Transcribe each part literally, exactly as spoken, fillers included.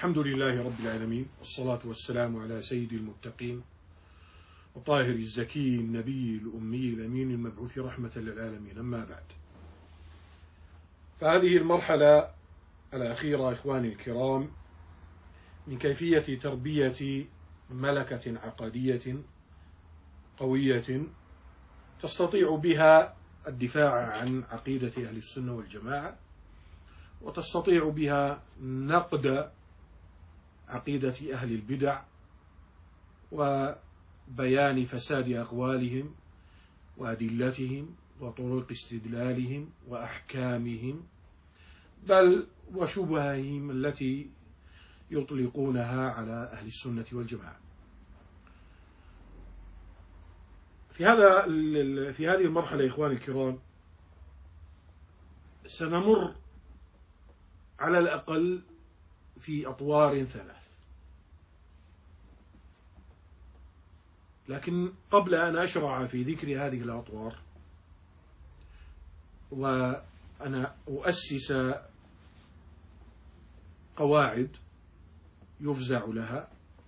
الحمد لله رب العالمين، والصلاة والسلام على سيد المتقين وطاهر الزكي النبي الأمي الأمين المبعوث رحمة للعالمين. أما بعد، فهذه المرحلة الأخيرة إخواني الكرام من كيفية تربية ملكة عقدية قوية تستطيع بها الدفاع عن عقيدة أهل السنة والجماعة، وتستطيع بها نقد عقيدة أهل البدع وبيان فساد أقوالهم وأدلتهم وطرق استدلالهم وأحكامهم، بل وشبههم التي يطلقونها على أهل السنة والجماعة. في هذا في هذه المرحلة إخواني الكرام سنمر على الأقل في أطوار ثلاث، لكن قبل أن أشرع في ذكر هذه الأطوار وأنا أؤسس قواعد يفزع لها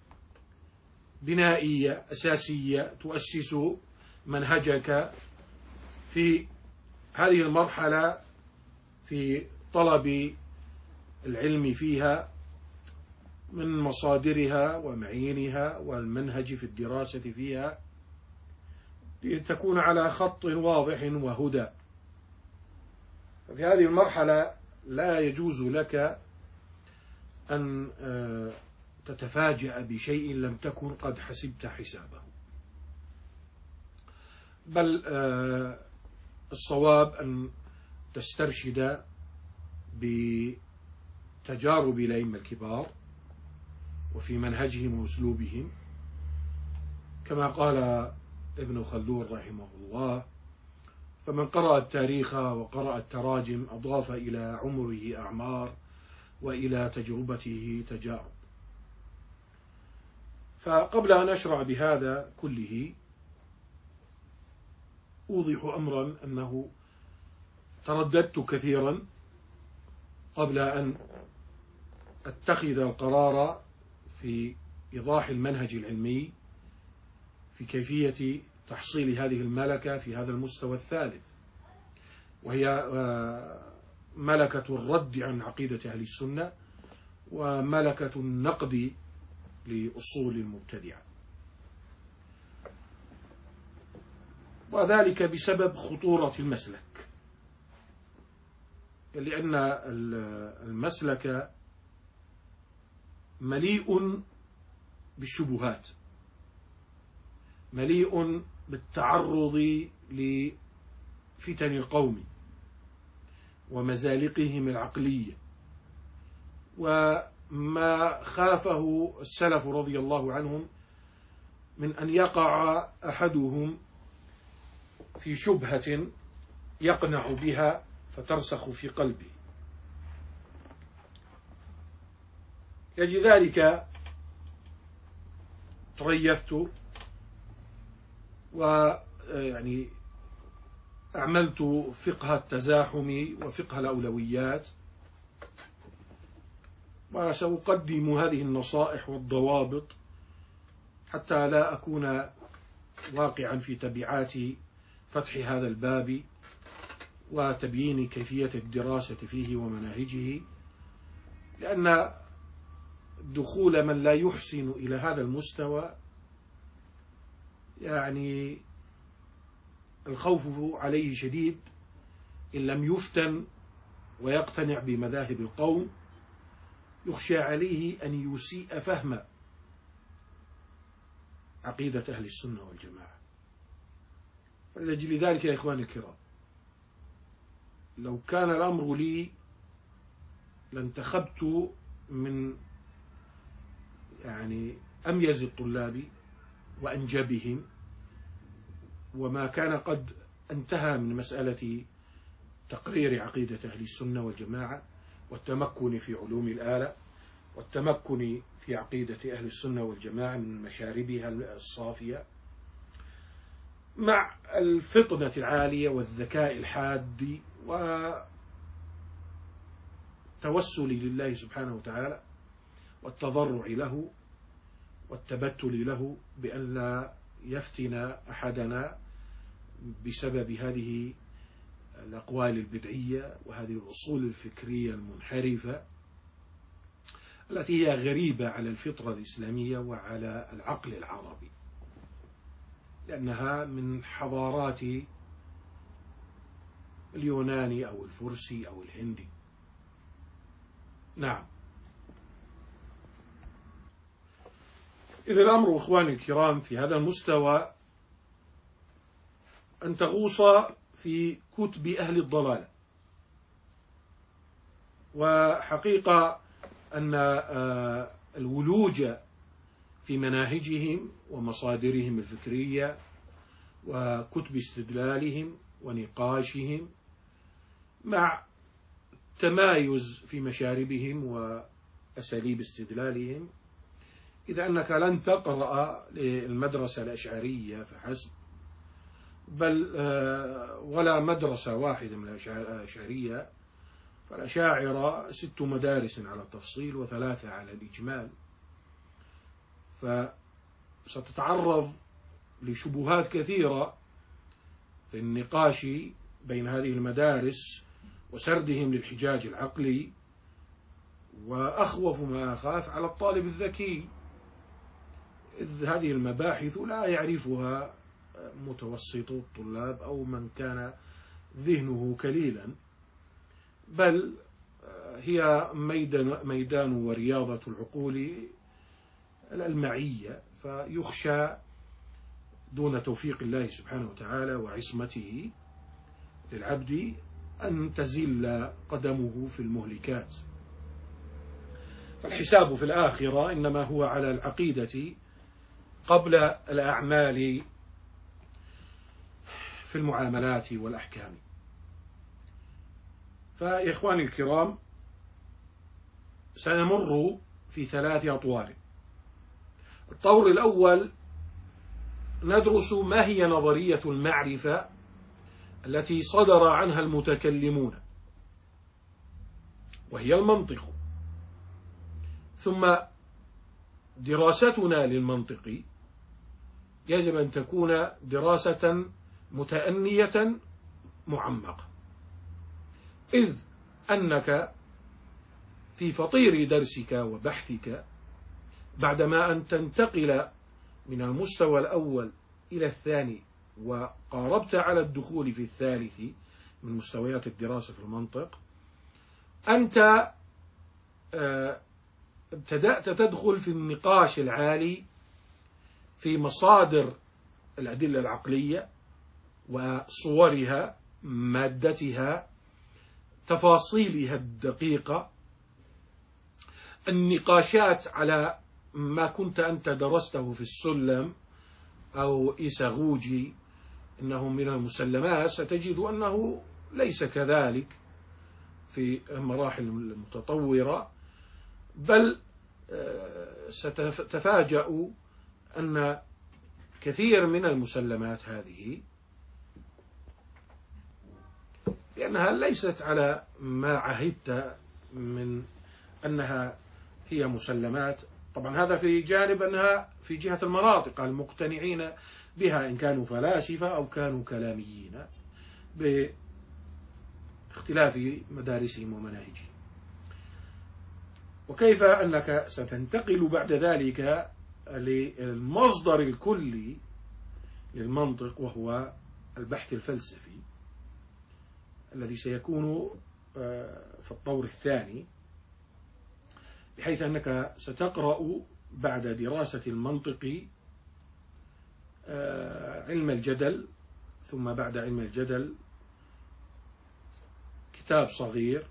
بنائية أساسية تؤسس منهجك في هذه المرحلة في طلب العلم فيها من مصادرها ومعينها والمنهج في الدراسة فيها، لتكون على خط واضح وهدى. في هذه المرحلة لا يجوز لك أن تتفاجأ بشيء لم تكن قد حسبت حسابه، بل الصواب أن تسترشد بتجارب الأئمة الكبار وفي منهجهم وأسلوبهم، كما قال ابن خلدون رحمه الله: فمن قرأ التاريخ وقرأ التراجم أضاف إلى عمره أعمار وإلى تجربته تجارب. فقبل أن أشرع بهذا كله أوضح أمرا أنه ترددت كثيرا قبل أن أتخذ القرار في إيضاح المنهج العلمي في كيفية تحصيل هذه الملكة في هذا المستوى الثالث، وهي ملكة الرد عن عقيدة أهل السنة وملكة النقد لأصول المبتدعة، وذلك بسبب خطورة المسلك، لأن المسلك مليء بالشبهات، مليء بالتعرض لفتن القوم ومزالقهم العقلية، وما خافه السلف رضي الله عنهم من أن يقع أحدهم في شبهة يقنع بها فترسخ في قلبه. لذلك تريثت ويعني أعملت فقه التزاحم وفقه الأولويات، وسأقدم هذه النصائح والضوابط حتى لا أكون واقعا في تبعات فتح هذا الباب وتبيين كيفية الدراسة فيه ومناهجه، لأن دخول من لا يحسن إلى هذا المستوى يعني الخوف عليه شديد إن لم يفتن ويقتنع بمذاهب القوم، يخشى عليه أن يسيء فهم عقيدة أهل السنة والجماعة. ولأجل ذلك يا إخواني الكرام، لو كان الأمر لي لانتخبت من يعني أميز الطلاب وأنجبهم، وما كان قد انتهى من مسألة تقرير عقيدة أهل السنة والجماعة والتمكن في علوم الآلة والتمكن في عقيدة أهل السنة والجماعة من مشاربها الصافية، مع الفطنة العالية والذكاء الحاد وتوسلي لله سبحانه وتعالى والتضرع له والتبتل له بأن لا يفتن أحدنا بسبب هذه الأقوال البدعية وهذه الأصول الفكرية المنحرفة التي هي غريبة على الفطرة الإسلامية وعلى العقل العربي، لأنها من حضارات اليوناني أو الفرسي أو الهندي. نعم. إذا الأمر إخواني الكرام في هذا المستوى أن تغوص في كتب أهل الضلال، وحقيقة أن الولوج في مناهجهم ومصادرهم الفكرية وكتب استدلالهم ونقاشهم مع تمايز في مشاربهم وأساليب استدلالهم، إذا أنك لن تقرأ للمدرسة الأشعرية فحسب، بل ولا مدرسة واحدة من الأشعرية، فالأشاعرة ست مدارس على التفصيل وثلاثة على الإجمال، فستتعرض لشبهات كثيرة في النقاش بين هذه المدارس وسردهم للحجاج العقلي، وأخوف ما أخاف على الطالب الذكي، إذ هذه المباحث لا يعرفها متوسط الطلاب أو من كان ذهنه كليلا، بل هي ميدان, ميدان ورياضة العقول الألمعية، فيخشى دون توفيق الله سبحانه وتعالى وعصمته للعبد أن تزل قدمه في المهلكات. فالحساب في الآخرة إنما هو على العقيدة قبل الأعمال في المعاملات والأحكام. فيا إخواني الكرام، سنمر في ثلاث أطوار. الطور الأول ندرس ما هي نظرية المعرفة التي صدر عنها المتكلمون، وهي المنطق، ثم دراستنا للمنطق يجب أن تكون دراسة متأنية معمقة، إذ أنك في فطير درسك وبحثك بعدما أن تنتقل من المستوى الأول إلى الثاني وقاربت على الدخول في الثالث من مستويات الدراسة في المنطق، أنت ابتدأت تدخل في النقاش العالي في مصادر الأدلة العقلية وصورها، مادتها، تفاصيلها الدقيقة، النقاشات على ما كنت أنت درسته في السلم أو إيساغوجي إنه من المسلمات، ستجد أنه ليس كذلك في المراحل المتطورة، بل ستتفاجأ أن كثير من المسلمات هذه لأنها ليست على ما عهدت من أنها هي مسلمات. طبعا هذا في جانب أنها في جهة المناطق المقتنعين بها، إن كانوا فلاسفة أو كانوا كلاميين باختلاف مدارسهم ومناهجهم. وكيف أنك ستنتقل بعد ذلك للمصدر الكلي للمنطق، وهو البحث الفلسفي الذي سيكون في الطور الثاني، بحيث أنك ستقرأ بعد دراسة المنطق علم الجدل، ثم بعد علم الجدل كتاب صغير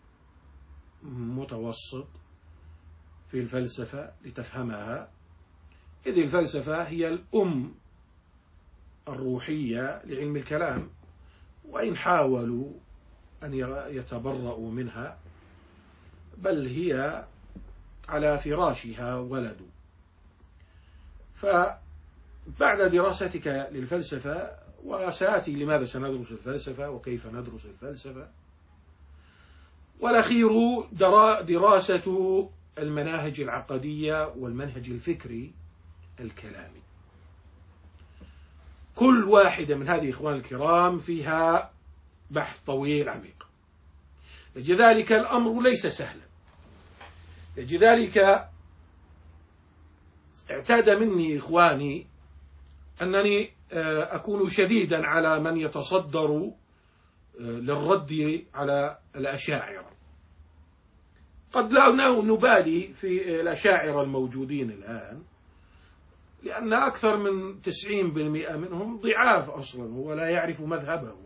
متوسط في الفلسفة لتفهمها، إذ الفلسفة هي الأم الروحية لعلم الكلام، وإن حاولوا أن يتبرؤوا منها بل هي على فراشها ولد. فبعد دراستك للفلسفة، وسآتي لماذا سندرس الفلسفة وكيف ندرس الفلسفة، والأخير دراسة المناهج العقدية والمنهج الفكري الكلامي. كل واحدة من هذه إخوان الكرام فيها بحث طويل عميق، لذلك الأمر ليس سهلا. لذلك اعتاد مني إخواني أنني أكون شديدا على من يتصدر للرد على الأشاعرة. قد لا نبالي في الأشاعرة الموجودين الآن، لأن أكثر من تسعين بالمئة منهم ضعاف أصلا ولا يعرف مذهبه.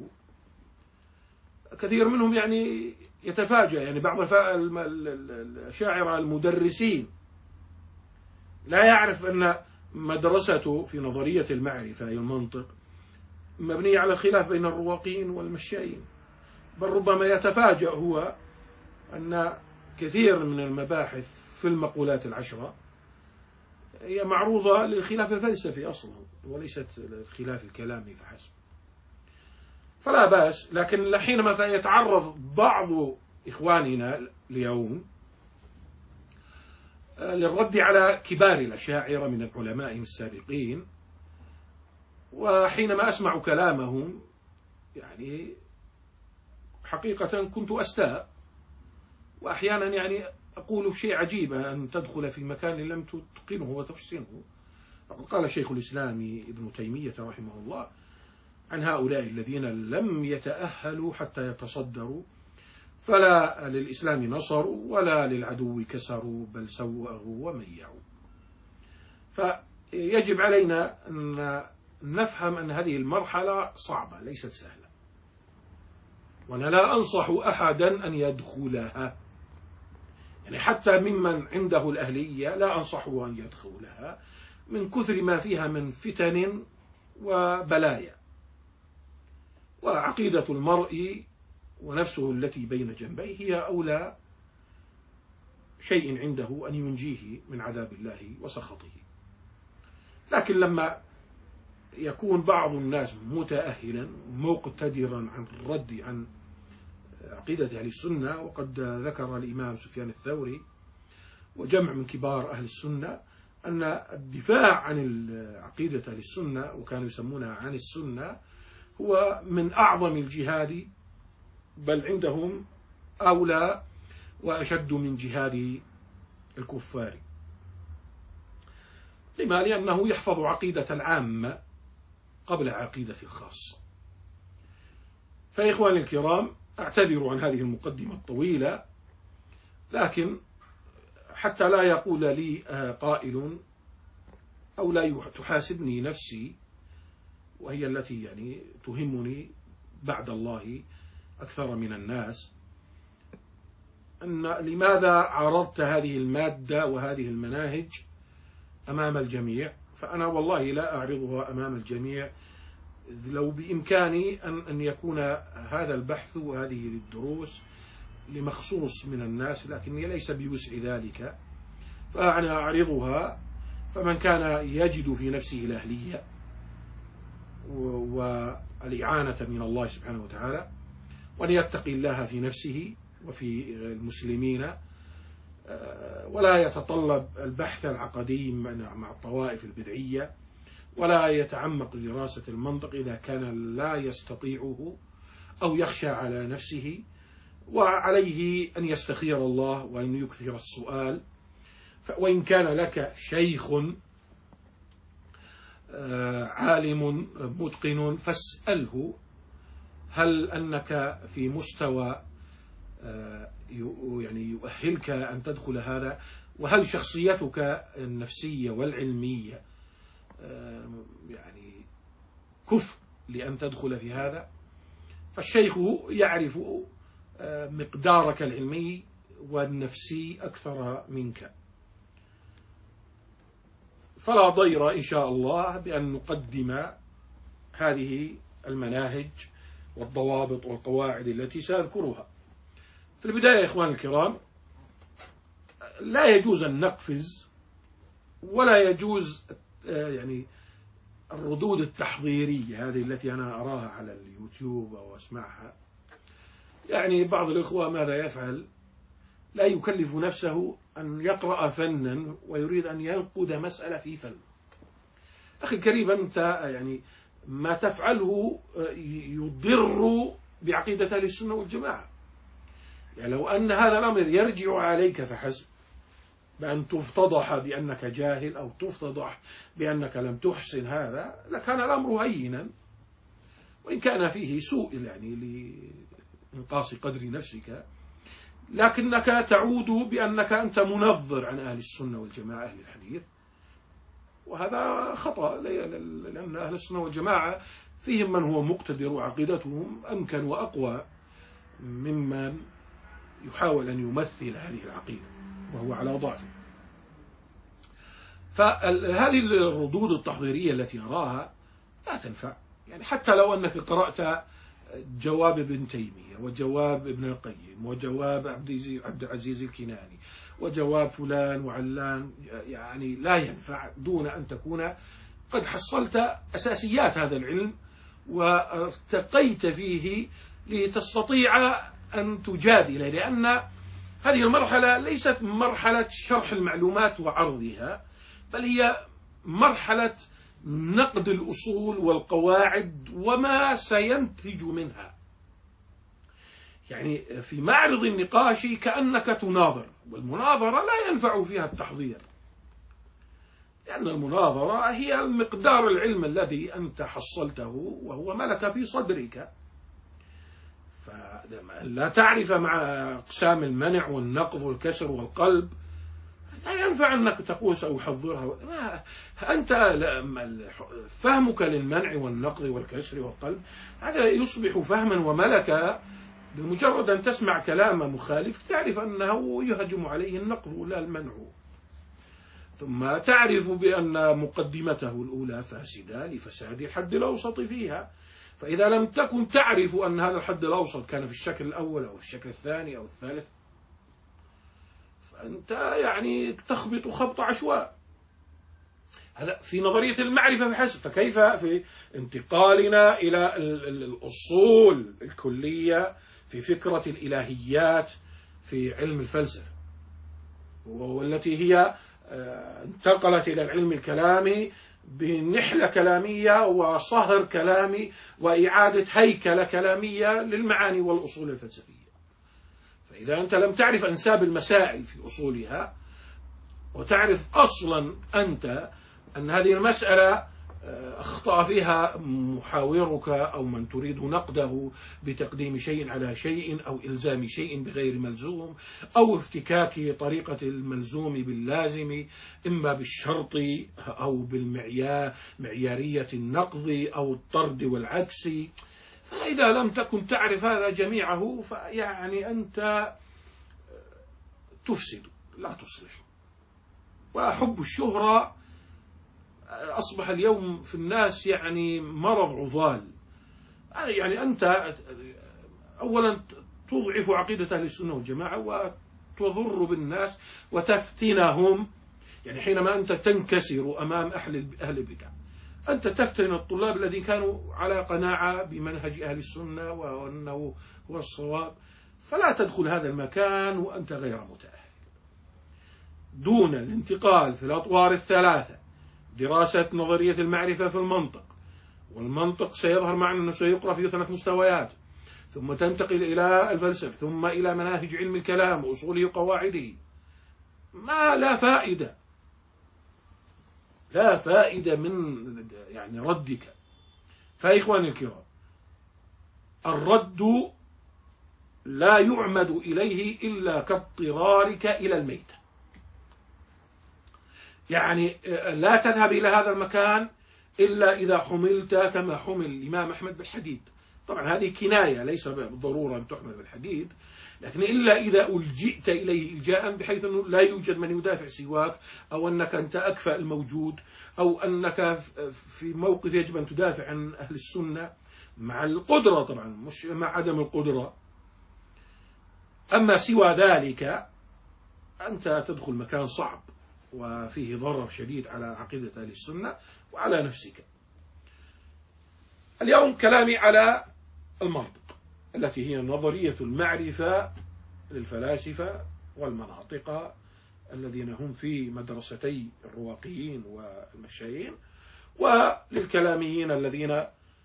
كثير منهم يعني يتفاجأ، يعني بعض الأشاعرة المدرسين لا يعرف أن مدرسته في نظرية المعرفة أي المنطق مبنية على الخلاف بين الرواقين والمشائين، بل ربما يتفاجأ هو أن كثير من المباحث في المقولات العشرة هي معروضة للخلاف الفلسفي أصلا وليست الخلاف الكلامي فحسب. فلا بأس، لكن حينما يتعرض بعض إخواننا اليوم للرد على كبار الأشاعرة من علمائهم السابقين، وحينما أسمع كلامهم يعني حقيقة كنت أستاء، وأحيانا يعني أقول شيء عجيب أن تدخل في مكان لم تتقنه وتحسنه. قال شيخ الإسلام ابن تيمية رحمه الله عن هؤلاء الذين لم يتأهلوا حتى يتصدروا، فلا للإسلام نصروا ولا للعدو كسروا بل سوأوا وميعوا. فيجب علينا أن نفهم أن هذه المرحلة صعبة ليست سهلة، وأنا لا أنصح أحدا أن يدخلها، يعني حتى ممن عنده الأهلية لا أنصحه أن يدخلها من كثر ما فيها من فتن وبلايا. وعقيدة المرء ونفسه التي بين جنبيه هي أولى شيء عنده أن ينجيه من عذاب الله وسخطه. لكن لما يكون بعض الناس متأهلا مقتدرا عن الرد عن عقيدة أهل السنة، وقد ذكر الإمام سفيان الثوري وجمع من كبار أهل السنة أن الدفاع عن عقيدة أهل السنة وكانوا يسمونها عن السنة هو من أعظم الجهاد، بل عندهم أولى وأشد من جهاد الكفار. لما؟ لأنه يحفظ عقيدة العامة قبل عقيدة الخاصة. فإخواني الكرام، أعتذر عن هذه المقدمة الطويلة، لكن حتى لا يقول لي قائل أو لا تحاسبني نفسي، وهي التي يعني تهمني بعد الله أكثر من الناس، أن لماذا عرضت هذه المادة وهذه المناهج أمام الجميع؟ فأنا والله لا أعرضها أمام الجميع. لو بإمكاني أن أن يكون هذا البحث وهذه الدروس لمخصوص من الناس، لكني ليس بوسع ذلك، فأنا أعرضها فمن كان يجد في نفسه الأهلية والإعانة من الله سبحانه وتعالى، وأن يتقي الله في نفسه وفي المسلمين، ولا يتطلب البحث العقدي مع الطوائف البدعية، ولا يتعمق دراسة المنطق إذا كان لا يستطيعه أو يخشى على نفسه، وعليه أن يستخير الله وأن يكثر السؤال. وإن كان لك شيخ عالم متقن فاسأله هل أنك في مستوى يعني يؤهلك أن تدخل هذا، وهل شخصيتك النفسية والعلمية يعني كفء لأن تدخل في هذا. فالشيخ يعرف مقدارك العلمي والنفسي أكثر منك. فلا ضير إن شاء الله بأن نقدم هذه المناهج والضوابط والقواعد التي سأذكرها. في البداية يا إخوان الكرام، لا يجوز أن نقفز، ولا يجوز يعني الردود التحضيرية هذه التي أنا أراها على اليوتيوب أو أسمعها. يعني بعض الإخوة ماذا يفعل؟ لا يكلف نفسه أن يقرأ فنا ويريد أن ينقد مسألة في فن. أخي الكريم، أنت يعني ما تفعله يضر بعقيدة أهل السنة والجماعة. يعني لو أن هذا الأمر يرجع عليك فحسب، بأن تفتضح بأنك جاهل أو تفتضح بأنك لم تحسن هذا، لكان الأمر هينا، وإن كان فيه سوء يعني لإنقاص قدر نفسك، لكنك تعود بأنك أنت منظر عن أهل السنة والجماعة أهل الحديث، وهذا خطأ، لأن أهل السنة والجماعة فيهم من هو مقتدر وعقيدتهم أمكن وأقوى ممن يحاول أن يمثل هذه العقيدة وهو على ضعفه. فهذه الردود التحضيرية التي أراها لا تنفع. يعني حتى لو أنك قرأت جواب ابن تيمية وجواب ابن القيم وجواب عبد العزيز الكناني وجواب فلان وعلان، يعني لا ينفع دون أن تكون قد حصلت أساسيات هذا العلم وارتقيت فيه لتستطيع أن تجادل، لأن هذه المرحلة ليست مرحلة شرح المعلومات وعرضها، بل هي مرحلة نقد الأصول والقواعد وما سينتج منها. يعني في معرض النقاش كأنك تناظر، والمناظرة لا ينفع فيها التحضير، لأن المناظرة هي مقدار العلم الذي أنت حصلته وهو ملك في صدرك، فلا تعرف مع أقسام المنع والنقض والكسر والقلب لا ينفع أنك تقول سأحضرها. أنت فهمك للمنع والنقض والكسر والقلب هذا يصبح فهما وملكا بمجرد أن تسمع كلام مخالف تعرف أنه يهجم عليه النقض لا المنع، ثم تعرف بأن مقدمته الأولى فاسدة لفساد الحد الأوسط فيها. فإذا لم تكن تعرف أن هذا الحد الأوسط كان في الشكل الأول أو في الشكل الثاني أو الثالث، فأنت يعني تخبط خبط عشواء. هذا في نظرية المعرفة بحسب، فكيف في انتقالنا إلى الأصول الكلية في فكرة الإلهيات في علم الفلسفة، والتي هي انتقلت إلى العلم الكلامي بنحلة كلامية وصهر كلامي وإعادة هيكلة كلامية للمعاني والأصول الفلسفية. فإذا أنت لم تعرف أنساب المسائل في أصولها وتعرف أصلا أنت أن هذه المسألة أخطأ فيها محاورك أو من تريد نقده بتقديم شيء على شيء أو إلزام شيء بغير ملزوم أو افتكاك طريقة الملزوم باللازم إما بالشرط أو بالمعيارية النقض أو الطرد والعكس، فإذا لم تكن تعرف هذا جميعه فيعني أنت تفسد لا تصلح. وحب الشهرة أصبح اليوم في الناس يعني مرض عضال. يعني أنت أولا تضعف عقيدة أهل السنة والجماعة وتضر بالناس وتفتنهم. يعني حينما أنت تنكسر أمام أهل أهل البدع أنت تفتن الطلاب الذين كانوا على قناعة بمنهج أهل السنة وأنه هو الصواب، فلا تدخل هذا المكان وأنت غير متأهل. دون الانتقال في الأطوار الثلاثة، دراسة نظرية المعرفة في المنطق، والمنطق سيظهر معنا أنه سيقرأ في ثلاث مستويات، ثم تنتقل إلى الفلسفة، ثم إلى مناهج علم الكلام وأصوله وقواعده، ما لا فائدة لا فائدة من يعني ردك. فإخواني الكرام، الرد لا يعمد إليه إلا كاضطرارك إلى الميت. يعني لا تذهب إلى هذا المكان إلا إذا حملت كما حمل الإمام أحمد بالحديد. طبعا هذه كناية، ليس بالضرورة أن تحمل بالحديد، لكن إلا إذا ألجئت إليه إلجاء بحيث أنه لا يوجد من يدافع سواك، أو أنك أنت أكفأ الموجود، أو أنك في موقف يجب أن تدافع عن أهل السنة مع القدرة، طبعا مش مع عدم القدرة. أما سوى ذلك أنت تدخل مكان صعب وفيه ضرر شديد على عقيدة أهل السنة وعلى نفسك. اليوم كلامي على المنطق التي هي نظرية المعرفة للفلاسفة والمناطق الذين هم في مدرستي الرواقيين والمشائين، وللكلاميين الذين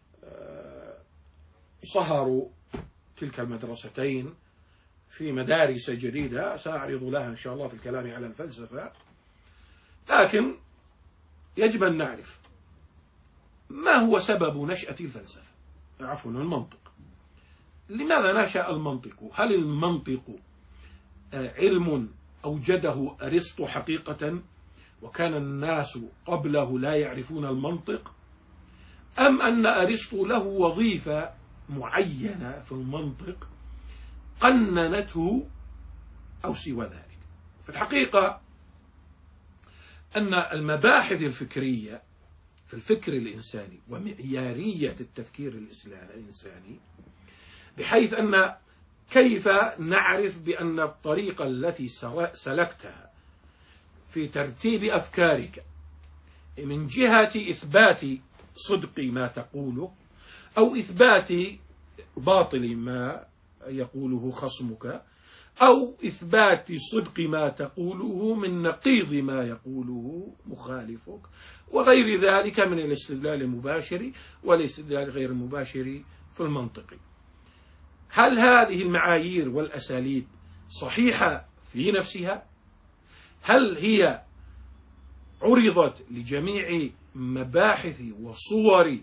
صهروا تلك المدرستين في مدارس جديدة سأعرض لها إن شاء الله في الكلام على الفلسفة. لكن يجب أن نعرف ما هو سبب نشأة الفلسفة، عفوا المنطق. لماذا نشأ المنطق؟ هل المنطق علم أوجده أرسطو حقيقة وكان الناس قبله لا يعرفون المنطق، أم أن أرسطو له وظيفة معينة في المنطق قننته أو سوى ذلك؟ في الحقيقة أن المباحث الفكرية في الفكر الإنساني ومعيارية التفكير الإنساني، بحيث أن كيف نعرف بأن الطريقة التي سلكتها في ترتيب أفكارك من جهة إثبات صدق ما تقوله أو إثبات باطل ما يقوله خصمك أو إثبات صدق ما تقوله من نقيض ما يقوله مخالفك وغير ذلك من الاستدلال المباشر والاستدلال غير المباشر في المنطق. هل هذه المعايير والأساليب صحيحة في نفسها؟ هل هي عرضت لجميع مباحث وصور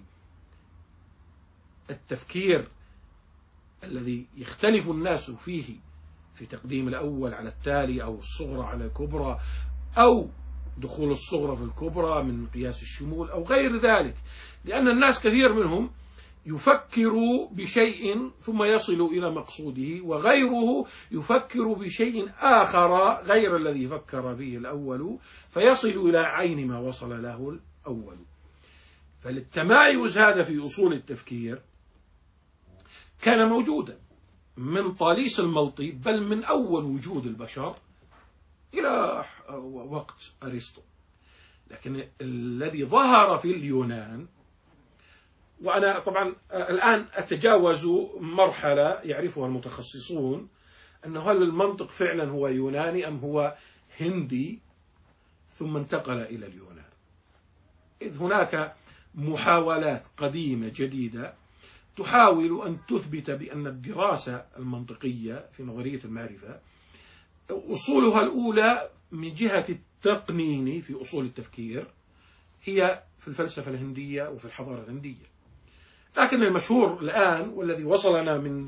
التفكير الذي يختلف الناس فيه في تقديم الأول على التالي أو الصغرى على الكبرى أو دخول الصغرى في الكبرى من قياس الشمول أو غير ذلك؟ لأن الناس كثير منهم يفكر بشيء ثم يصل إلى مقصوده، وغيره يفكر بشيء آخر غير الذي فكر به الأول فيصل إلى عين ما وصل له الأول. فالتمايز هذا في أصول التفكير كان موجودا من طاليس الملطي، بل من أول وجود البشر إلى وقت أرسطو. لكن الذي ظهر في اليونان، وأنا طبعا الآن أتجاوز مرحلة يعرفها المتخصصون، أنه هل المنطق فعلا هو يوناني أم هو هندي ثم انتقل إلى اليونان، إذ هناك محاولات قديمة جديدة تحاول أن تثبت بأن الدراسة المنطقية في نظرية المعرفة أصولها الأولى من جهة التقنين في أصول التفكير هي في الفلسفة الهندية وفي الحضارة الهندية. لكن المشهور الآن والذي وصلنا من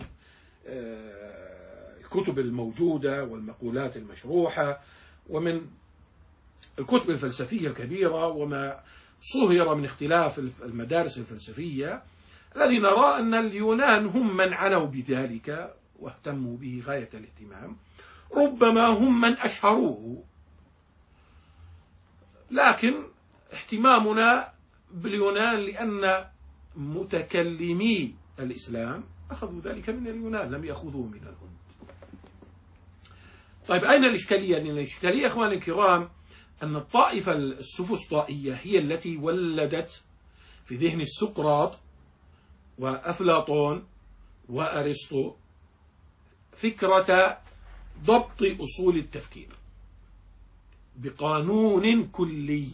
الكتب الموجودة والمقولات المشروحة ومن الكتب الفلسفية الكبيرة وما صهر من اختلاف المدارس الفلسفية، الذي نرى أن اليونان هم من عنوا بذلك واهتموا به غاية الاهتمام، ربما هم من أشهروه. لكن اهتمامنا باليونان لأن متكلمي الإسلام أخذوا ذلك من اليونان، لم يأخذوه من الهند. طيب أين الإشكالية؟ لأن الإشكالية أخواني الكرام أن الطائفة السوفسطائية هي التي ولدت في ذهن السقراط وأفلاطون وأرسطو فكرة ضبط أصول التفكير بقانون كلي.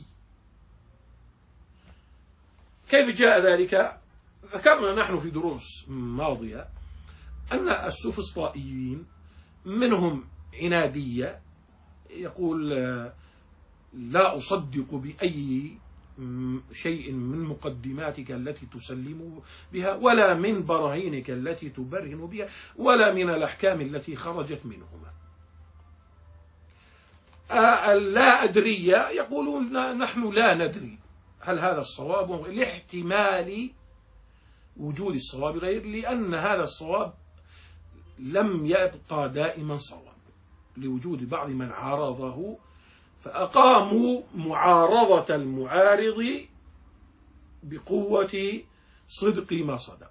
كيف جاء ذلك؟ ذكرنا نحن في دروس ماضية أن السوفسطائيين منهم عنادية، يقول لا أصدق بأي شيء من مقدماتك التي تسلم بها ولا من براهينك التي تبرهن بها ولا من الأحكام التي خرجت منهما. اللا أدرية يقولون نحن لا ندري هل هذا الصواب لاحتمال وجود الصواب غير، لأن هذا الصواب لم يبقى دائما صواب لوجود بعض من عارضه، فأقاموا معارضة المعارض بقوة صدق ما صدق.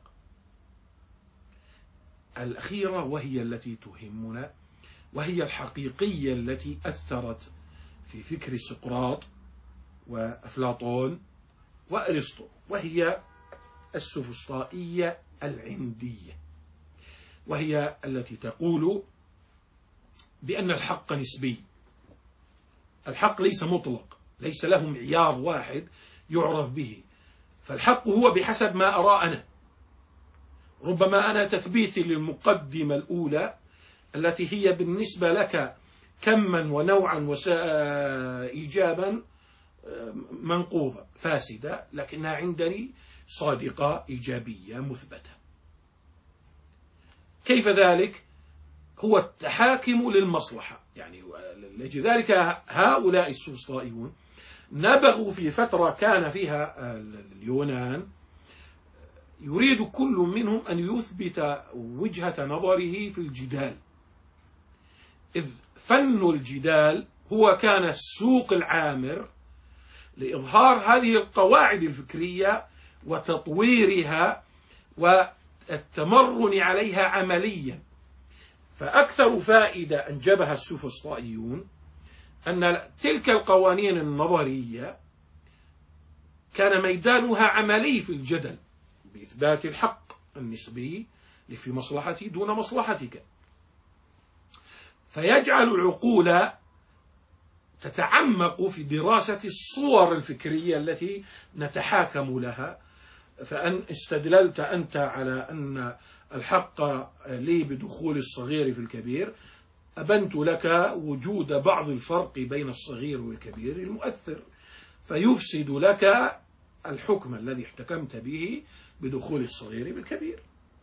الأخيرة وهي التي تهمنا وهي الحقيقية التي أثرت في فكر سقراط وأفلاطون وأرسطو، وهي السوفسطائية العندية، وهي التي تقول بأن الحق نسبي. الحق ليس مطلق، ليس له معيار واحد يعرف به، فالحق هو بحسب ما أرى أنا. ربما أنا تثبيتي للمقدمة الأولى التي هي بالنسبة لك كما ونوعا وإيجابا منقوضة فاسدة، لكنها عندني صادقة إيجابية مثبتة. كيف ذلك؟ هو التحاكم للمصلحة. يعني لذلك هؤلاء السوفسطائيون نبغوا في فترة كان فيها اليونان يريد كل منهم أن يثبت وجهة نظره في الجدال، إذ فن الجدال هو كان السوق العامر لإظهار هذه القواعد الفكرية وتطويرها والتمرن عليها عمليا. فأكثر فائدة أنجبها السوفسطائيون أن تلك القوانين النظرية كان ميدانها عملي في الجدل بإثبات الحق النسبي في مصلحتي دون مصلحتك، فيجعل العقول تتعمق في دراسة الصور الفكرية التي نتحاكم لها. فأن استدللت أنت على أن الحق لي بدخول الصغير في الكبير، أبنت لك وجود بعض الفرق بين الصغير والكبير المؤثر، فيفسد لك الحكم الذي احتكمت به بدخول الصغير بالكبير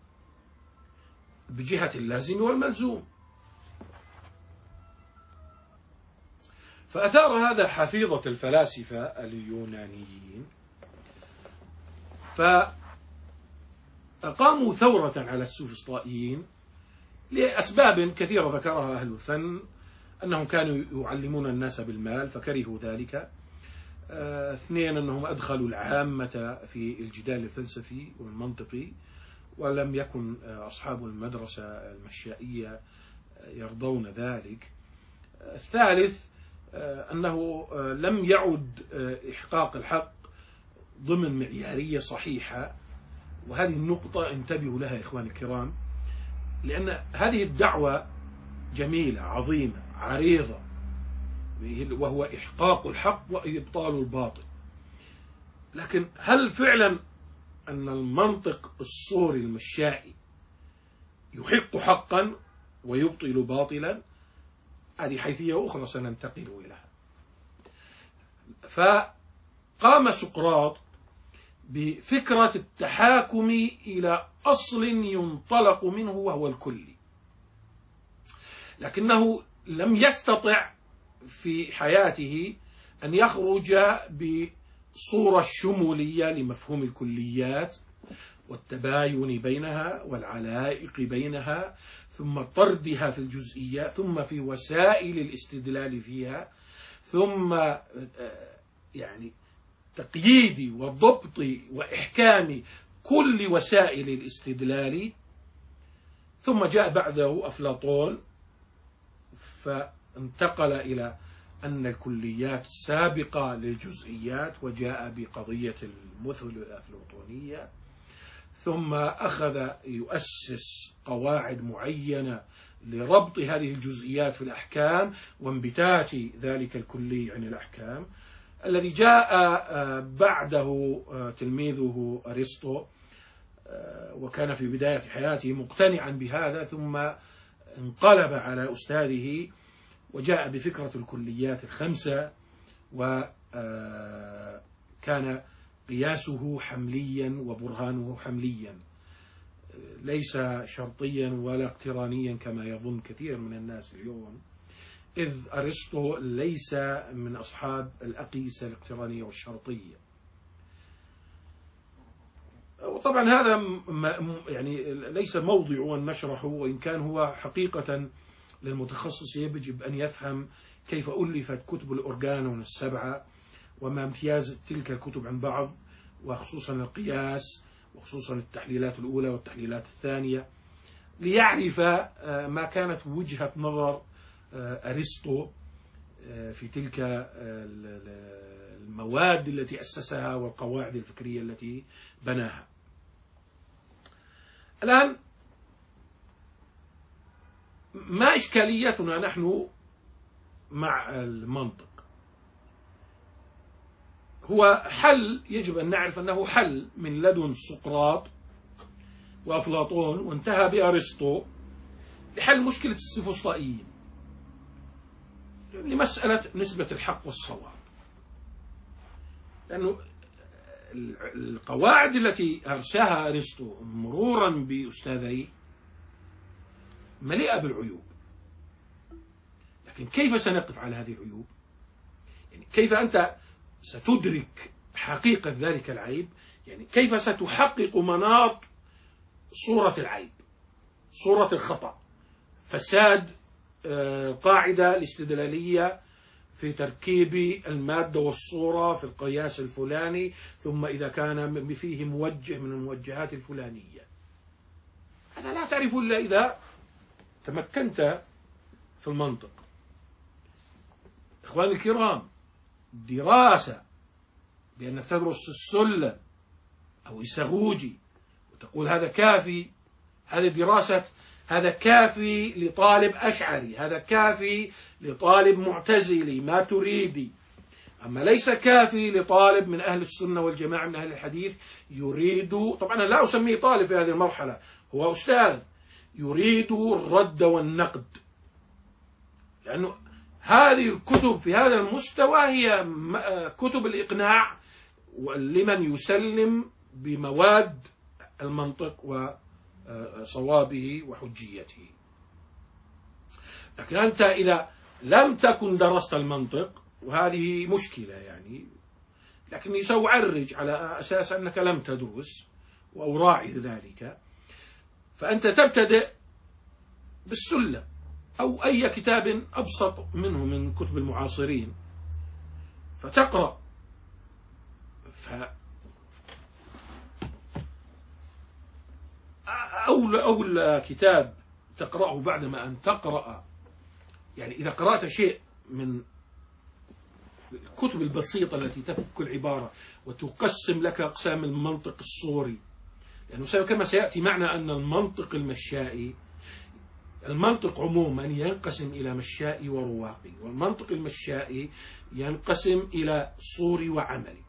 بجهة اللازم والملزوم. فأثار هذا حفيظة الفلاسفة اليونانيين، فأقاموا ثورة على السوفسطائيين لأسباب كثيرة ذكرها أهل الفن، أنهم كانوا يعلمون الناس بالمال فكرهوا ذلك. اثنين، أنهم أدخلوا العامة في الجدال الفلسفي والمنطقي، ولم يكن أصحاب المدرسة المشائية يرضون ذلك. الثالث، أنه لم يعد إحقاق الحق ضمن معيارية صحيحة. وهذه النقطة انتبهوا لها إخواني الكرام، لأن هذه الدعوة جميلة عظيمة عريضة، وهو إحقاق الحق وإبطال الباطل. لكن هل فعلا أن المنطق الصوري المشائي يحق حقا ويبطل باطلا؟ هذه حيثية أخرى سننتقل إليها. فقام سقراط بفكرة التحاكم إلى أصل ينطلق منه وهو الكلي، لكنه لم يستطع في حياته أن يخرج بصورة شمولية لمفهوم الكليات والتباين بينها والعلائق بينها، ثم طردها في الجزئيات، ثم في وسائل الاستدلال فيها، ثم يعني تقييد وضبط وإحكام كل وسائل الاستدلال. ثم جاء بعده أفلاطون فانتقل إلى أن الكليات سابقة للجزئيات، وجاء بقضية المثل الأفلاطونية، ثم أخذ يؤسس قواعد معينة لربط هذه الجزئيات في الأحكام وانبتاج ذلك الكلي عن الأحكام. الذي جاء بعده تلميذه أرسطو، وكان في بداية حياته مقتنعا بهذا، ثم انقلب على أستاذه وجاء بفكرة الكليات الخمسة، وكان قياسه حمليا وبرهانه حمليا، ليس شرطيا ولا اقترانيا كما يظن كثير من الناس اليوم، إذ أرسطو ليس من أصحاب الأقيسة الاقترانية والشرطية. وطبعا هذا يعني ليس موضع أن نشرحه، وإن كان هو حقيقة للمتخصص يجب أن يفهم كيف ألفت كتب الأورجانون السبعة، وما امتياز تلك الكتب عن بعض، وخصوصا القياس، وخصوصا التحليلات الأولى والتحليلات الثانية، ليعرف ما كانت وجهة نظر أرسطو في تلك المواد التي أسسها والقواعد الفكرية التي بناها. الآن ما إشكاليتنا نحن مع المنطق؟ هو حل، يجب أن نعرف أنه حل من لدن سقراط وأفلاطون وانتهى بأرسطو لحل مشكلة السفسطائيين لمسألة نسبة الحق والصواب. لأنه القواعد التي أرساها أرسطو مرورا بأستاذيه مليئة بالعيوب، لكن كيف سنقف على هذه العيوب؟ يعني كيف أنت ستدرك حقيقة ذلك العيب؟ يعني كيف ستحقق مناط صورة العيب، صورة الخطأ، فساد القاعدة الاستدلالية في تركيب المادة والصورة في القياس الفلاني، ثم إذا كان فيه موجه من الموجهات الفلانية. هذا لا تعرف إلا إذا تمكنت في المنطق. إخواني الكرام، دراسة بأنك تدرس السلم أو إيساغوجي وتقول هذا كافي، هذه دراسة، هذا كافي لطالب أشعري، هذا كافي لطالب معتزلي ما تريدي. أما ليس كافي لطالب من أهل السنة والجماعة من أهل الحديث يريد، طبعا أنا لا أسميه طالب في هذه المرحلة، هو أستاذ يريد الرد والنقد، لأنه هذه الكتب في هذا المستوى هي كتب الإقناع لمن يسلم بمواد المنطق وصوابه وحجيته. لكن أنت إذا لم تكن درست المنطق، وهذه مشكلة يعني، لكني سأعرج على أساس أنك لم تدرس وأراعي ذلك، فأنت تبتدئ بالسلم أو أي كتاب أبسط منه من كتب المعاصرين فتقرأ. ف أول أول كتاب تقرأه بعدما أن تقرأ، يعني إذا قرأت شيء من الكتب البسيطة التي تفك العبارة وتقسم لك أقسام المنطق الصوري، لأنه كما سيأتي معنا أن المنطق المشائي، المنطق عموما ينقسم إلى مشائي ورواقي، والمنطق المشائي ينقسم إلى صوري وعملي.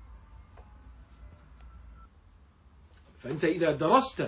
فأنت إذا درست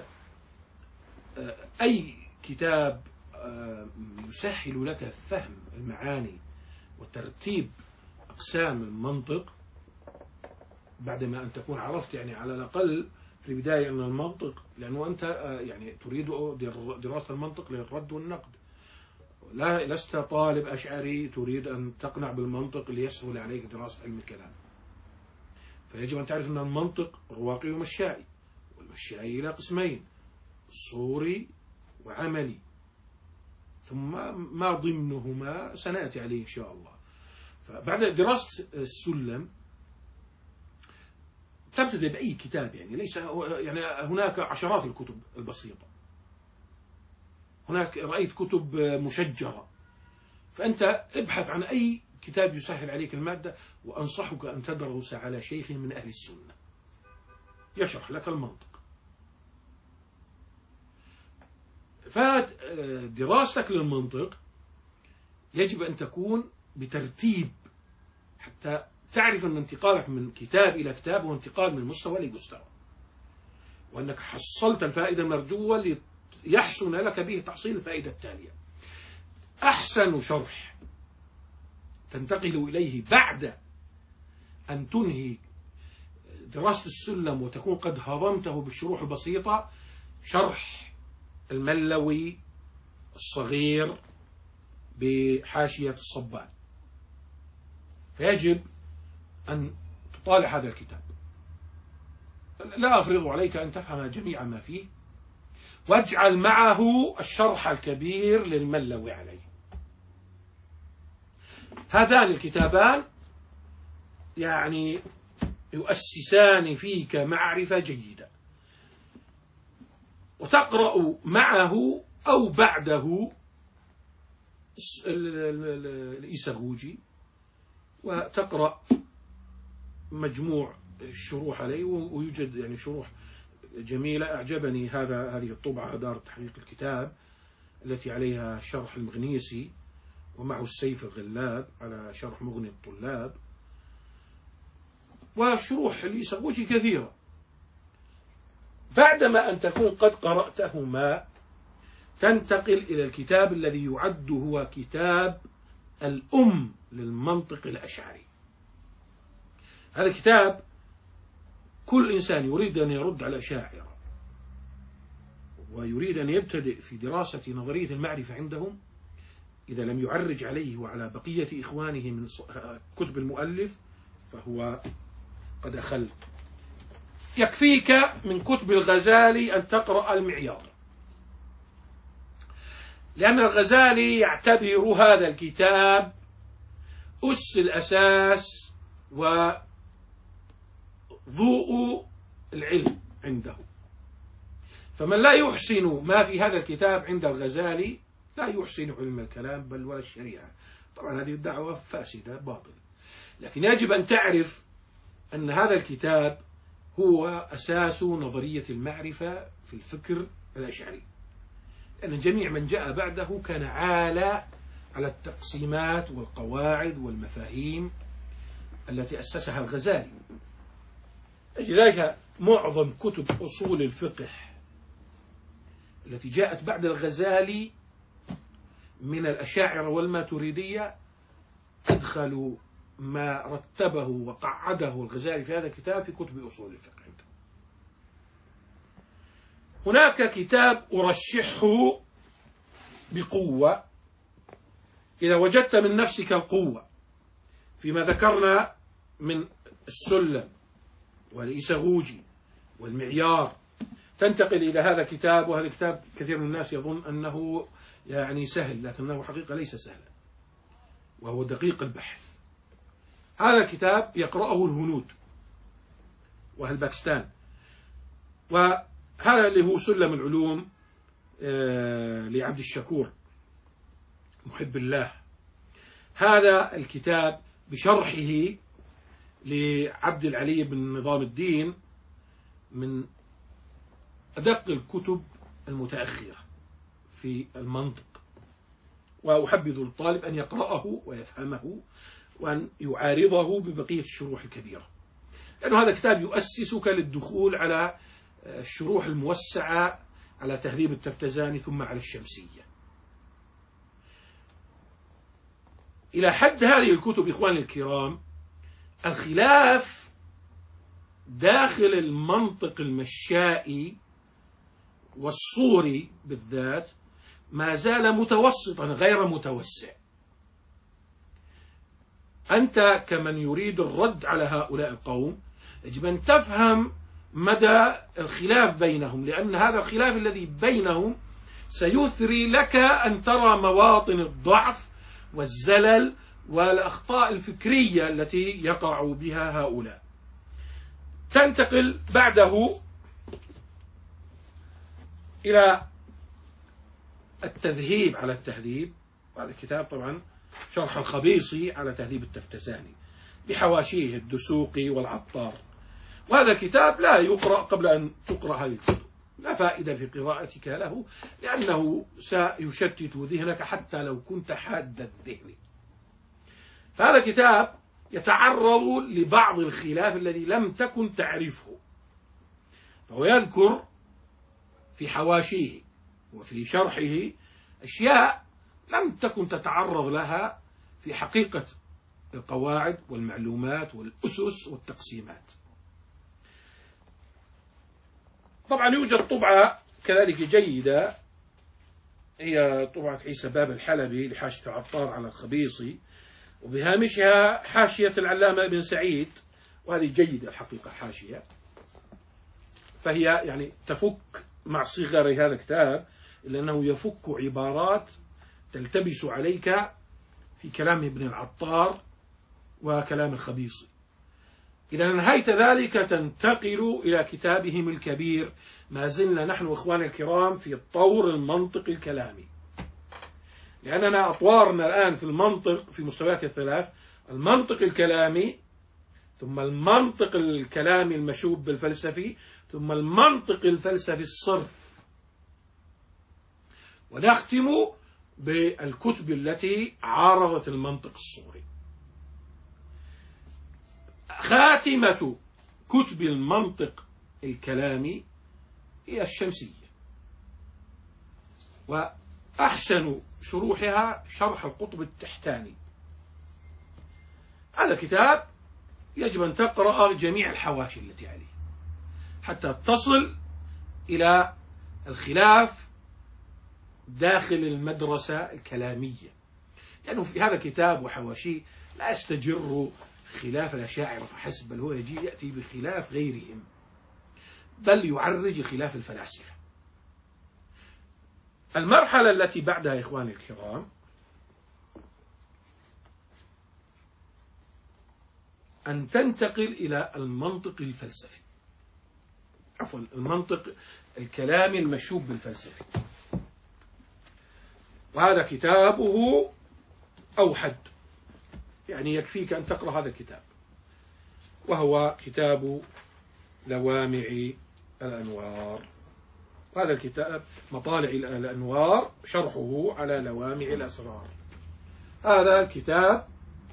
أي كتاب يسهل لك فهم المعاني وترتيب أقسام المنطق، بعدما أن تكون عرفت يعني على الأقل في البداية أن المنطق، لأنه أنت يعني تريد دراسة المنطق للرد والنقد، لا لست طالب أشعري تريد أن تقنع بالمنطق ليسهل عليك دراسة علم الكلام. فيجب أن تعرف أن المنطق رواقي ومشائي، والمشائي إلى قسمين: صوري وعملي، ثم ما ضمنهما سنأتي عليه إن شاء الله. فبعد دراسة السلم تبتدئ بأي كتاب، يعني ليس يعني هناك عشرات الكتب البسيطة، هناك رأيت كتب مشجرة، فأنت ابحث عن أي كتاب يسهل عليك المادة، وأنصحك أن تدرس على شيخ من أهل السنة يشرح لك المنطق. فدراستك للمنطق يجب أن تكون بترتيب، حتى تعرف أن انتقالك من كتاب إلى كتاب هو انتقال من مستوى لمستوى، وأنك حصلت الفائدة المرجوة ليحسن لك به تحصيل الفائدة التالية. أحسن شرح تنتقل إليه بعد أن تنهي دراسة السلم وتكون قد هضمته بالشروح البسيطة، شرح الملوي الصغير بحاشية الصبان. فيجب أن تطالع هذا الكتاب، لا أفرض عليك أن تفهم جميع ما فيه، واجعل معه الشرح الكبير للملوي عليه. هذان الكتابان يعني يؤسسان فيك معرفة جيدة، وتقرأ معه أو بعده الإيساغوجي، وتقرأ مجموع الشروح عليه، ويوجد يعني شروح جميلة. أعجبني هذا هذه الطبعة دار تحقيق الكتاب التي عليها شرح المغنيسي ومعه السيف الغلاب على شرح مغني الطلاب، وشروح لسغوشي كثيرة. بعدما أن تكون قد قرأتهما تنتقل إلى الكتاب الذي يعد هو كتاب الأم للمنطق الأشعري. هذا الكتاب كل إنسان يريد أن يرد على الأشاعرة ويريد أن يبتدئ في دراسة نظرية المعرفة عندهم، إذا لم يعرج عليه وعلى بقية إخوانه من كتب المؤلف فهو قد أخل. يكفيك من كتب الغزالي أن تقرأ المعيار، لأن الغزالي يعتبر هذا الكتاب أس الأساس وضوء العلم عنده. فمن لا يحسن ما في هذا الكتاب عند الغزالي لا يحسن علم الكلام بل ولا الشريعة. طبعا هذه الدعوة فاسدة باطلة، لكن يجب أن تعرف أن هذا الكتاب هو أساس نظرية المعرفة في الفكر الأشعري، لأن جميع من جاء بعده كان عالة على التقسيمات والقواعد والمفاهيم التي أسسها الغزالي. لذلك معظم كتب أصول الفقه التي جاءت بعد الغزالي من الأشاعرة والماتريدية أدخلوا ما رتبه وقعده الغزالي في هذا الكتاب في كتب أصول الفقه. هناك كتاب أرشحه بقوة إذا وجدت من نفسك القوة فيما ذكرنا من السلم والإسغوجي والمعيار، تنتقل إلى هذا الكتاب. وهذا الكتاب كثير من الناس يظن أنه يعني سهل، لكنه حقيقة ليس سهلا، وهو دقيق البحث. هذا الكتاب يقرأه الهنود وأهل باكستان، وهذا اللي هو سلم العلوم لعبد الشكور محب الله. هذا الكتاب بشرحه لعبد العلي بن نظام الدين من أدق الكتب المتأخرة في المنطق، وأحبذ الطالب أن يقرأه ويفهمه وأن يعارضه ببقية الشروح الكبيرة، لأنه هذا كتاب يؤسسك للدخول على الشروح الموسعة على تهذيب التفتزاني ثم على الشمسية. إلى حد هذه الكتب إخواني الكرام الخلاف داخل المنطق المشائي والصوري بالذات ما زال متوسطا غير متوسع. أنت كمن يريد الرد على هؤلاء القوم يجب أن تفهم مدى الخلاف بينهم، لأن هذا الخلاف الذي بينهم سيثري لك أن ترى مواطن الضعف والزلل والأخطاء الفكرية التي يقع بها هؤلاء. تنتقل بعده إلى التذهيب على التهذيب، وهذا الكتاب طبعا شرح الخبيصي على تهذيب التفتزاني بحواشيه الدسوقي والعطار. وهذا الكتاب لا يقرأ قبل أن تقرأ هذه الكتب، لا فائدة في قراءتك له، لأنه سيشتت ذهنك حتى لو كنت حاد الذهن. هذا الكتاب يتعرض لبعض الخلاف الذي لم تكن تعرفه، فهو يذكر في حواشيه وفي شرحه أشياء لم تكن تتعرض لها في حقيقة القواعد والمعلومات والأسس والتقسيمات. طبعا يوجد طبعة كذلك جيدة، هي طبعة عيسى باب الحلبي لحاشية العطار على الخبيصي، وبهامشها حاشية العلامة ابن سعيد، وهذه جيدة الحقيقة حاشية، فهي يعني تفك مع صغر هذا الكتاب إلا أنه يفك عبارات تلتبس عليك في كلام ابن العطار وكلام الخبيصي. إذا نهاية ذلك تنتقل إلى كتابهم الكبير. ما زلنا نحن إخواني الكرام في الطور المنطق الكلامي، لأننا أطوارنا الآن في المنطق في مستويات الثلاث: المنطق الكلامي، ثم المنطق الكلامي المشوب بالفلسفي، ثم المنطق الفلسفي الصرف. ونختم بالكتب التي عارضت المنطق الصوري. خاتمة كتب المنطق الكلامي هي الشمسية، وأحسن شروحها شرح القطب التحتاني. هذا كتاب يجب أن تقرأ جميع الحواشي التي عليه حتى تصل إلى الخلاف داخل المدرسة الكلامية، لأنه في هذا الكتاب وحواشيه لا يستجر خلاف الأشاعرة فحسب، بل هو يجي يأتي بخلاف غيرهم، بل يعرج خلاف الفلاسفة. المرحلة التي بعدها إخواني الكرام أن تنتقل إلى المنطق الفلسفي، عفوا المنطق الكلامي المشوب بالفلسفة، وهذا كتابه أوحد، يعني يكفيك أن تقرأ هذا الكتاب، وهو كتاب لوامع الأنوار. هذا الكتاب مطالع الأنوار شرحه على لوامع الأسرار. هذا الكتاب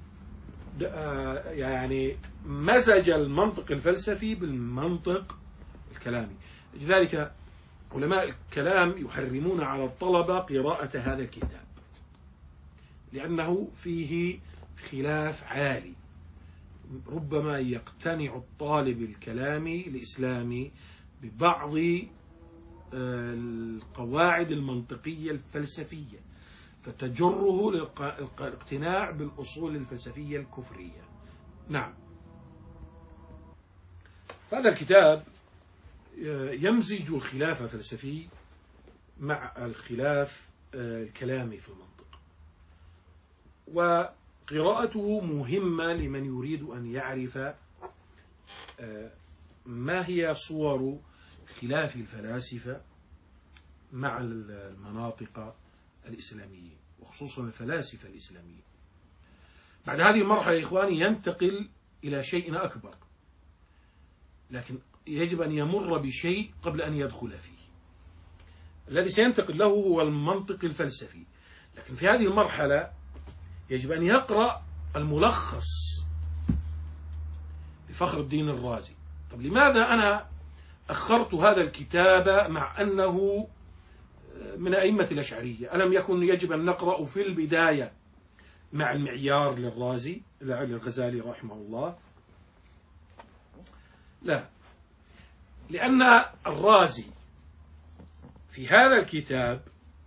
يعني مزج المنطق الفلسفي بالمنطق الكلامي، لذلك علماء الكلام يحرمون على الطلبة قراءة هذا الكتاب لأنه فيه خلاف عالي، ربما يقتنع الطالب الكلامي الإسلامي ببعض القواعد المنطقية الفلسفية فتجره للاقتناع بالأصول الفلسفية الكفرية. نعم، هذا الكتاب يمزج الخلاف الفلسفي مع الخلاف الكلامي في المنطق، وقراءته مهمة لمن يريد أن يعرف ما هي صور خلاف الفلاسفة مع المناطق الإسلاميين وخصوصا الفلاسفة الإسلاميين. بعد هذه المرحلة يا إخواني ينتقل إلى شيء أكبر، لكن يجب أن يمر بشيء قبل أن يدخل فيه. الذي سينتقل له هو المنطق الفلسفي، لكن في هذه المرحلة يجب أن يقرأ الملخص لفخر الدين الرازي. طب لماذا أنا أخرت هذا الكتاب مع أنه من أئمة الأشعرية؟ ألم يكن يجب أن نقرأ في البداية مع المعيار للرازي للغزالي رحمه الله؟ لا، لأن الرازي في هذا الكتاب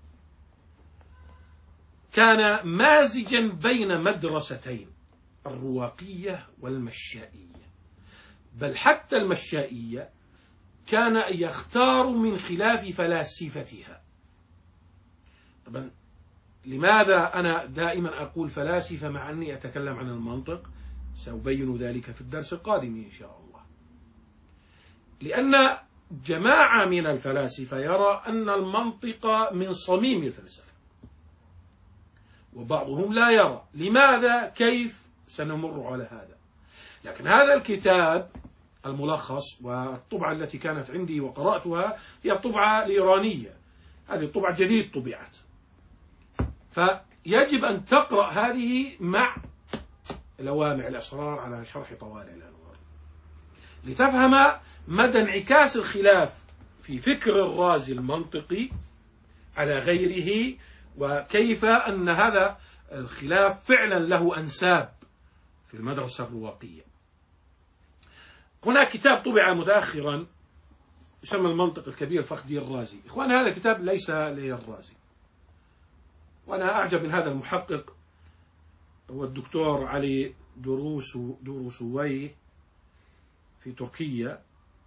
كان مازجا بين مدرستين، الرواقية والمشائية، بل حتى المشائية كان يختار من خلاف فلاسفتها. طبعا لماذا أنا دائما أقول فلاسفة مع أني أتكلم عن المنطق؟ سأبين ذلك في الدرس القادم إن شاء الله. لأن جماعة من الفلاسفة يرى أن المنطق من صميم الفلسفة، وبعضهم لا يرى. لماذا؟ كيف؟ سنمر على هذا. لكن هذا الكتاب الملخص والطبعة التي كانت عندي وقرأتها هي الطبعة الإيرانية، هذه الطبعة جديد طبعت، فيجب أن تقرأ هذه مع لوامع الأسرار على شرح طوالع الأنوار لتفهم مدى انعكاس الخلاف في فكر الرازي المنطقي على غيره، وكيف أن هذا الخلاف فعلا له أنساب في المدرسة الرواقية. هناك كتاب طبع متأخرا يسمى المنطق الكبير فخر الدين الرازي. إخوان هذا الكتاب ليس للرازي، وأنا أعجب من هذا المحقق هو الدكتور علي دروس دروسويه في تركيا،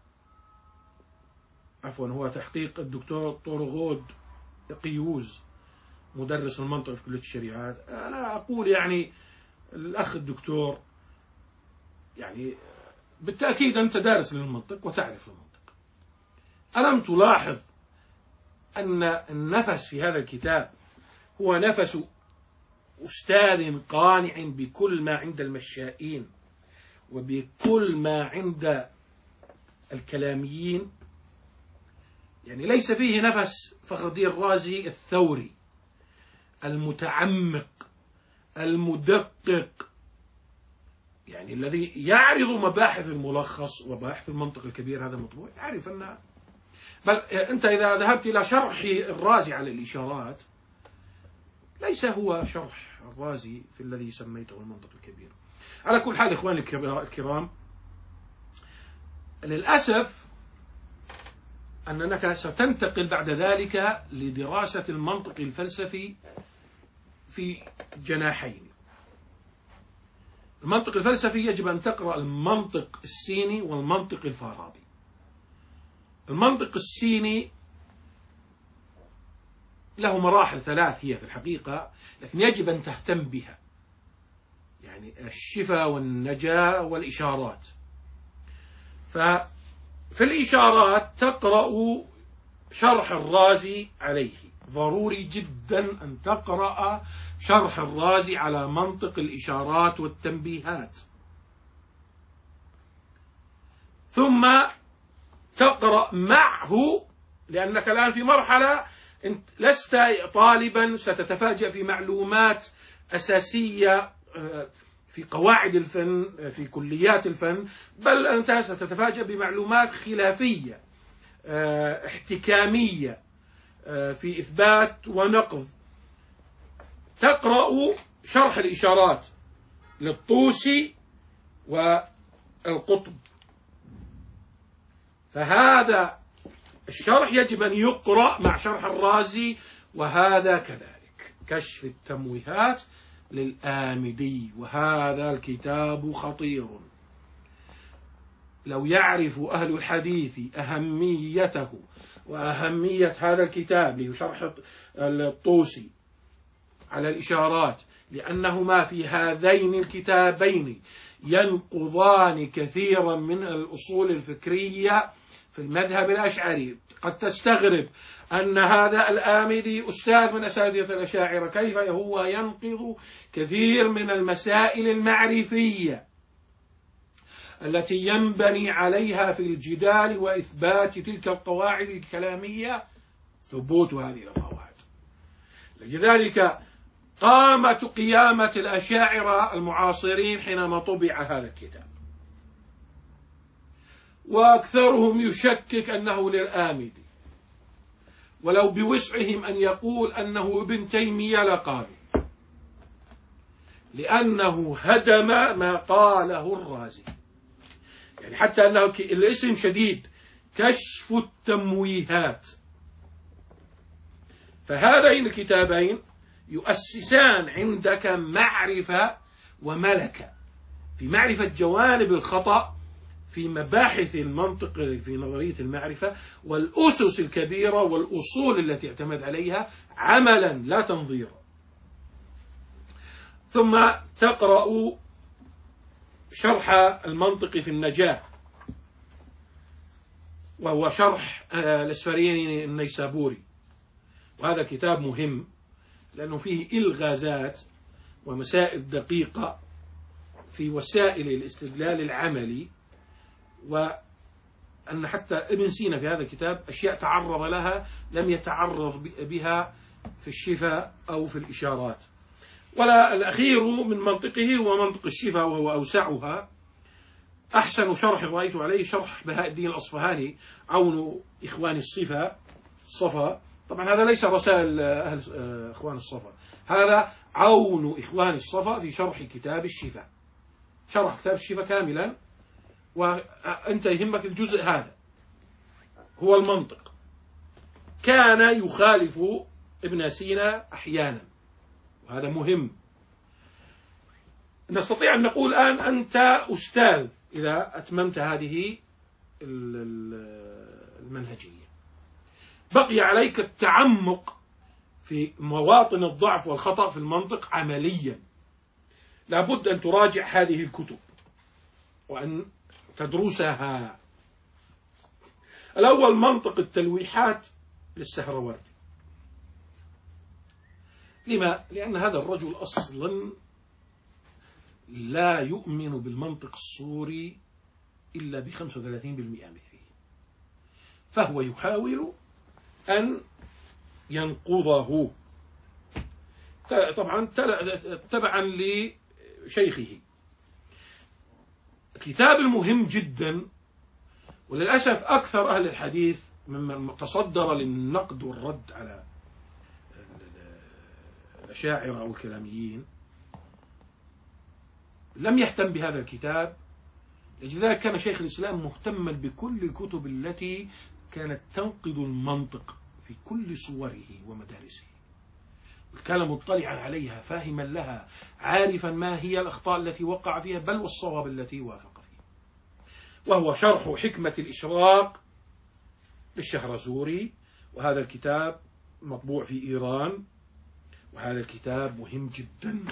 عفوا هو تحقيق الدكتور طورغود قيوز مدرس المنطق في كلية الشريعات. أنا أقول يعني الأخ الدكتور يعني بالتأكيد أنت دارس للمنطق وتعرف المنطق. ألم تلاحظ أن النفس في هذا الكتاب هو نفس أستاذ قانع بكل ما عند المشائين وبكل ما عند الكلاميين؟ يعني ليس فيه نفس فخر الدين الرازي الثوري المتعمق المدقق، يعني الذي يعرض مباحث الملخص ومباحث المنطق الكبير. هذا مطبوع، يعرف أن بل أنت إذا ذهبت إلى شرح الرازي على الإشارات ليس هو شرح الرازي في الذي سميته المنطق الكبير. على كل حال إخواني الكرام، للأسف أنك ستنتقل بعد ذلك لدراسة المنطق الفلسفي في جناحين. المنطق الفلسفي يجب أن تقرأ المنطق السيني والمنطق الفارابي. المنطق السيني له مراحل ثلاث هي في الحقيقة، لكن يجب أن تهتم بها، يعني الشفا والنجاة والإشارات. ففي الإشارات تقرأ شرح الرازي عليه، ضروري جدا أن تقرأ شرح الرازي على منطق الإشارات والتنبيهات، ثم تقرأ معه، لأنك الآن في مرحلة أنت لست طالبا ستتفاجأ في معلومات أساسية في قواعد الفن في كليات الفن، بل أنت ستتفاجأ بمعلومات خلافية احتكامية في إثبات ونقض. تقرأ شرح الإشارات للطوسي والقطب، فهذا الشرح يجب أن يقرأ مع شرح الرازي، وهذا كذلك. كشف التمويهات للآمدي، وهذا الكتاب خطير. لو يعرف أهل الحديث أهميته وأهمية هذا الكتاب لشرح الطوسي على الإشارات، لأنهما في هذين الكتابين ينقضان كثيرا من الأصول الفكرية في المذهب الأشعري. قد تستغرب أن هذا الآمدي أستاذ من أساتذة الأشاعرة، كيف هو ينقض كثير من المسائل المعرفية التي ينبني عليها في الجدال وإثبات تلك القواعد الكلامية ثبوت هذه القواعد. لذلك قامت قيامة الأشاعرة المعاصرين حينما طبع هذا الكتاب، وأكثرهم يشكك أنه للآمدي، ولو بوسعهم أن يقول أنه ابن تيمية لقالوا، لأنه هدم ما قاله الرازي. يعني حتى أنه الاسم شديد، كشف التمويهات. فهذين الكتابين يؤسسان عندك معرفة وملكة في معرفة جوانب الخطأ في مباحث المنطق في نظرية المعرفة، والأسس الكبيرة والأصول التي اعتمد عليها عملا لا تنظيرا. ثم تقرأ شرح المنطق في النجاة، وهو شرح الأسفريني النيسابوري، وهذا كتاب مهم لأنه فيه إلغازات ومسائل دقيقة في وسائل الاستدلال العملي، وأن حتى ابن سينا في هذا الكتاب أشياء تعرض لها لم يتعرض بها في الشفا أو في الإشارات. ولا الأخير من منطقه هو منطق الشفا، وهو أوسعها. أحسن شرح رأيت عليه شرح بهاء الدين الأصفهاني، عون إخوان الصفا الصفا. طبعا هذا ليس رسائل أهل إخوان الصفا، هذا عون إخوان الصفا في شرح كتاب الشفا. شرح كتاب الشفا كاملا، وأنت يهمك الجزء هذا هو المنطق. كان يخالف ابن سينا أحيانا، وهذا مهم. نستطيع أن نقول الآن أنت أستاذ إذا أتممت هذه المنهجية. بقي عليك التعمق في مواطن الضعف والخطأ في المنطق عمليا. لابد أن تراجع هذه الكتب وأن تدرسها. الأول منطق التلويحات للسهروردي. لما؟ لأن هذا الرجل أصلا لا يؤمن بالمنطق الصوري إلا بخمسة وثلاثين بالمئة منه، فهو يحاول أن ينقضه، طبعا تبعا لشيخه. كتاب المهم جدا، وللأسف أكثر أهل الحديث ممن تصدر للنقد والرد على الأشاعرة أو الكلاميين لم يهتم بهذا الكتاب. لذلك كان شيخ الإسلام مهتما بكل الكتب التي كانت تنقض المنطق في كل صوره ومدارسه، كان مطلعا عليها فاهما لها عارفا ما هي الأخطاء التي وقع فيها بل والصواب التي وافق فيه. وهو شرح حكمة الإشراق للشهرزوري، وهذا الكتاب مطبوع في إيران. وهذا الكتاب مهم جدا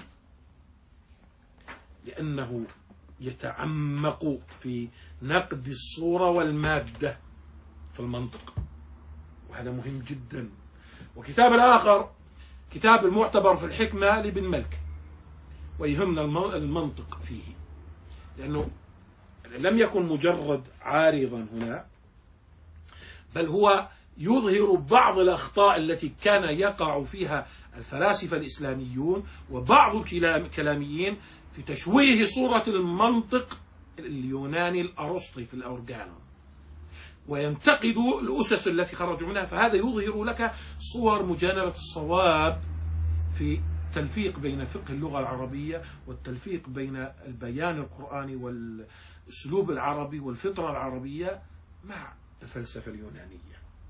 لأنه يتعمق في نقد الصورة والمادة في المنطق، وهذا مهم جدا. وكتاب الآخر كتاب المعتبر في الحكمة لابن ملك، ويهمنا المنطق فيه لأنه لم يكن مجرد عارضا هنا، بل هو يظهر بعض الأخطاء التي كان يقع فيها الفلاسفة الإسلاميون وبعض الكلاميين في تشويه صورة المنطق اليوناني الأرسطي في الأورجانون، وينتقد الأسس التي خرجوا منها. فهذا يظهر لك صور مجانبة الصواب في التلفيق بين فقه اللغة العربية والتلفيق بين البيان القرآني والأسلوب العربي والفطرة العربية مع الفلسفة اليونانية.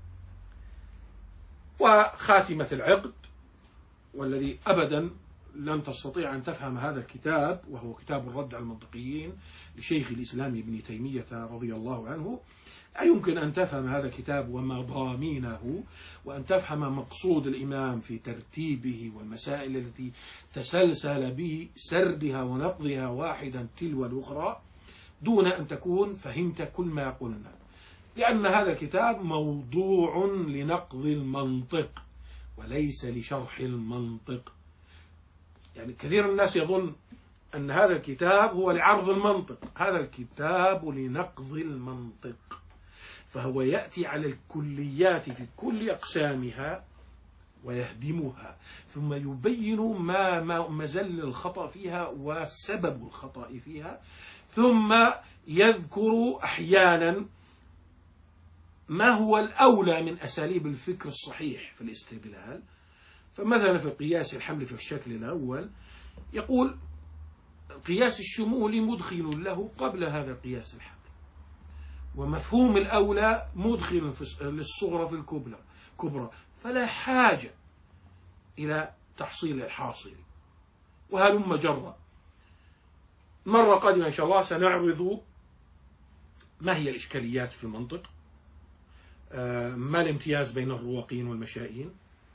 وخاتمة العقد، والذي أبدا لن تستطيع أن تفهم هذا الكتاب، وهو كتاب الرد على المنطقيين لشيخ الإسلام ابن تيمية رضي الله عنه، يمكن أن تفهم هذا الكتاب ومضامينه، وأن تفهم مقصود الإمام في ترتيبه والمسائل التي تسلسل بسردها ونقضها واحدا تلو الأخرى، دون أن تكون فهمت كل ما قلنا، لأن هذا الكتاب موضوع لنقض المنطق وليس لشرح المنطق. يعني كثير من الناس يظن أن هذا الكتاب هو لعرض المنطق، هذا الكتاب لنقض المنطق، فهو يأتي على الكليات في كل أقسامها ويهدمها، ثم يبين ما ما مزل الخطأ فيها وسبب الخطأ فيها، ثم يذكر أحيانا ما هو الأولى من أساليب الفكر الصحيح في الاستدلال. فمثلا في قياس الحمل في الشكل الأول يقول القياس الشمولي مدخل له قبل هذا القياس الحمل، ومفهوم الأولى مدخل للصغرى في الكبرى، فلا حاجة إلى تحصيل الحاصل. وهلم جرا. مرة قادمة إن شاء الله سنعرض ما هي الإشكاليات في المنطق، ما الامتياز بين الرواقين والمشائين،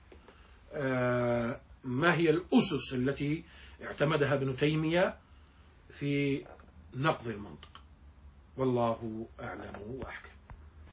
ما هي الأسس التي اعتمدها ابن تيمية في نقض المنطق. والله أعلم وأحكم.